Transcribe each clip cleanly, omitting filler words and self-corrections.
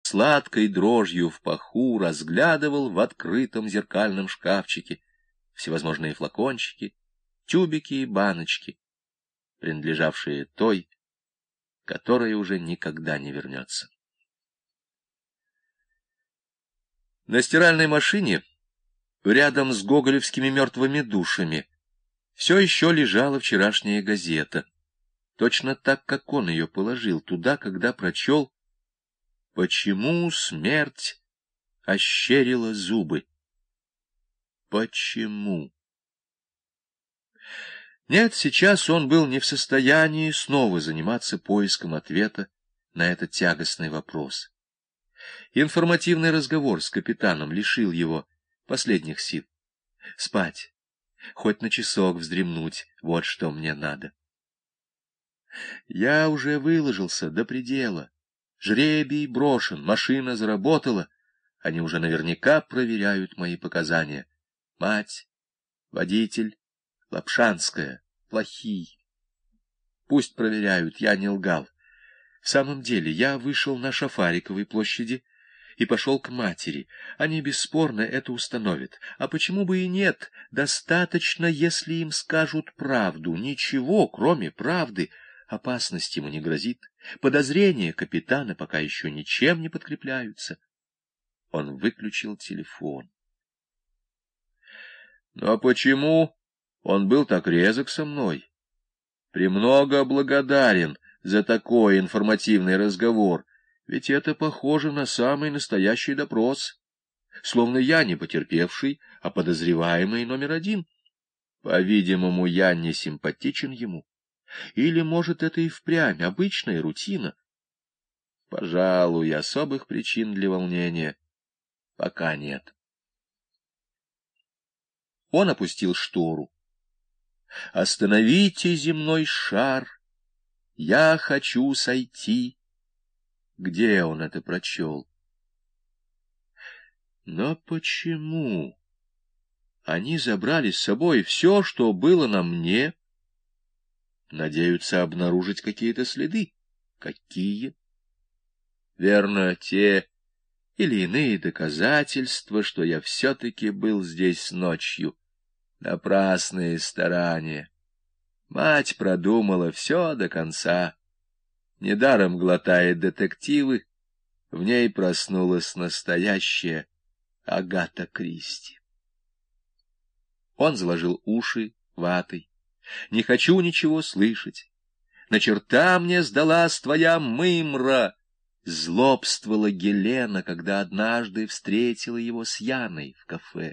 сладкой дрожью в паху разглядывал в открытом зеркальном шкафчике всевозможные флакончики, тюбики и баночки, принадлежавшие той, которая уже никогда не вернется. На стиральной машине, рядом с гоголевскими мертвыми душами, все еще лежала вчерашняя газета, точно так, как он ее положил туда, когда прочел «Почему смерть ощерила зубы?» Почему? Нет, сейчас он был не в состоянии снова заниматься поиском ответа на этот тягостный вопрос. Информативный разговор с капитаном лишил его последних сил. Спать, хоть на часок вздремнуть, вот что мне надо. Я уже выложился до предела. Жребий брошен, машина заработала. Они уже наверняка проверяют мои показания. Мать, водитель, Лапшанская, плохие. Пусть проверяют, я не лгал. В самом деле, я вышел на Шафариковой площади и пошел к матери. Они бесспорно это установят. А почему бы и нет? Достаточно, если им скажут правду. Ничего, кроме правды, опасности ему не грозит. Подозрения капитана пока еще ничем не подкрепляются. Он выключил телефон. Ну а почему он был так резок со мной? Премного благодарен за такой информативный разговор, ведь это похоже на самый настоящий допрос, словно я не потерпевший, а подозреваемый номер один. По-видимому, я не симпатичен ему. Или, может, это и впрямь обычная рутина? Пожалуй, особых причин для волнения пока нет. Он опустил штору. «Остановите земной шар, я хочу сойти». Где он это прочел? Но почему? Они забрали с собой все, что было на мне. Надеются обнаружить какие-то следы. Какие? Верно, те или иные доказательства, что я все-таки был здесь ночью. Напрасные старания. Мать продумала все до конца. Недаром глотает детективы. В ней проснулась настоящая Агата Кристи. Он заложил уши ватой. «Не хочу ничего слышать. На черта мне сдалась твоя мымра!» Злобствовала Гелена, когда однажды встретила его с Яной в кафе.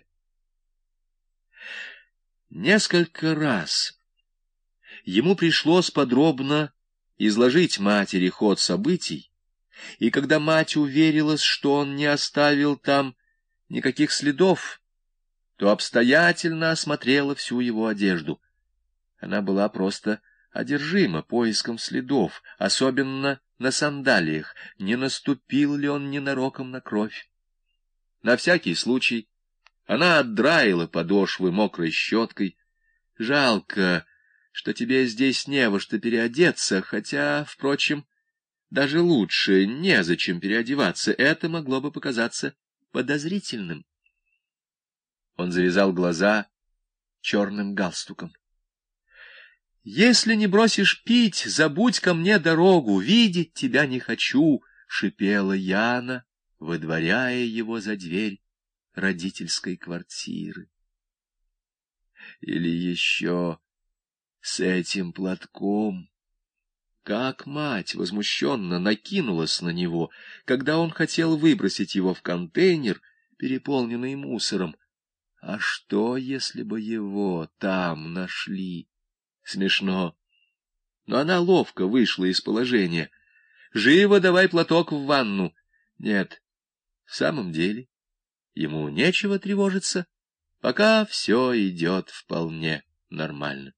Несколько раз ему пришлось подробно изложить матери ход событий, и когда мать уверилась, что он не оставил там никаких следов, то обстоятельно осмотрела всю его одежду. Она была просто одержима поиском следов, особенно на сандалиях, не наступил ли он ненароком на кровь. На всякий случай она отдраила подошвы мокрой щеткой. Жалко, что тебе здесь не во что переодеться, хотя, впрочем, даже лучше, незачем переодеваться, это могло бы показаться подозрительным. Он завязал глаза черным галстуком. «Если не бросишь пить, забудь ко мне дорогу, видеть тебя не хочу», — шипела Яна, выдворяя его за дверь родительской квартиры. Или еще с этим платком. Как мать возмущенно накинулась на него, когда он хотел выбросить его в контейнер, переполненный мусором. А что, если бы его там нашли? Смешно. Но она ловко вышла из положения. «Живо давай платок в ванну». Нет, в самом деле, ему нечего тревожиться, пока все идет вполне нормально.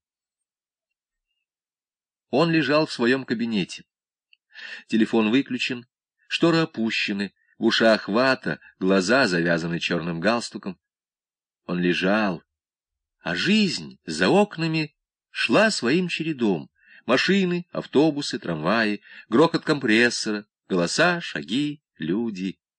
Он лежал в своем кабинете. Телефон выключен, шторы опущены, в ушах вата, глаза завязаны черным галстуком. Он лежал, а жизнь за окнами шла своим чередом. Машины, автобусы, трамваи, грохот компрессора, голоса, шаги, люди,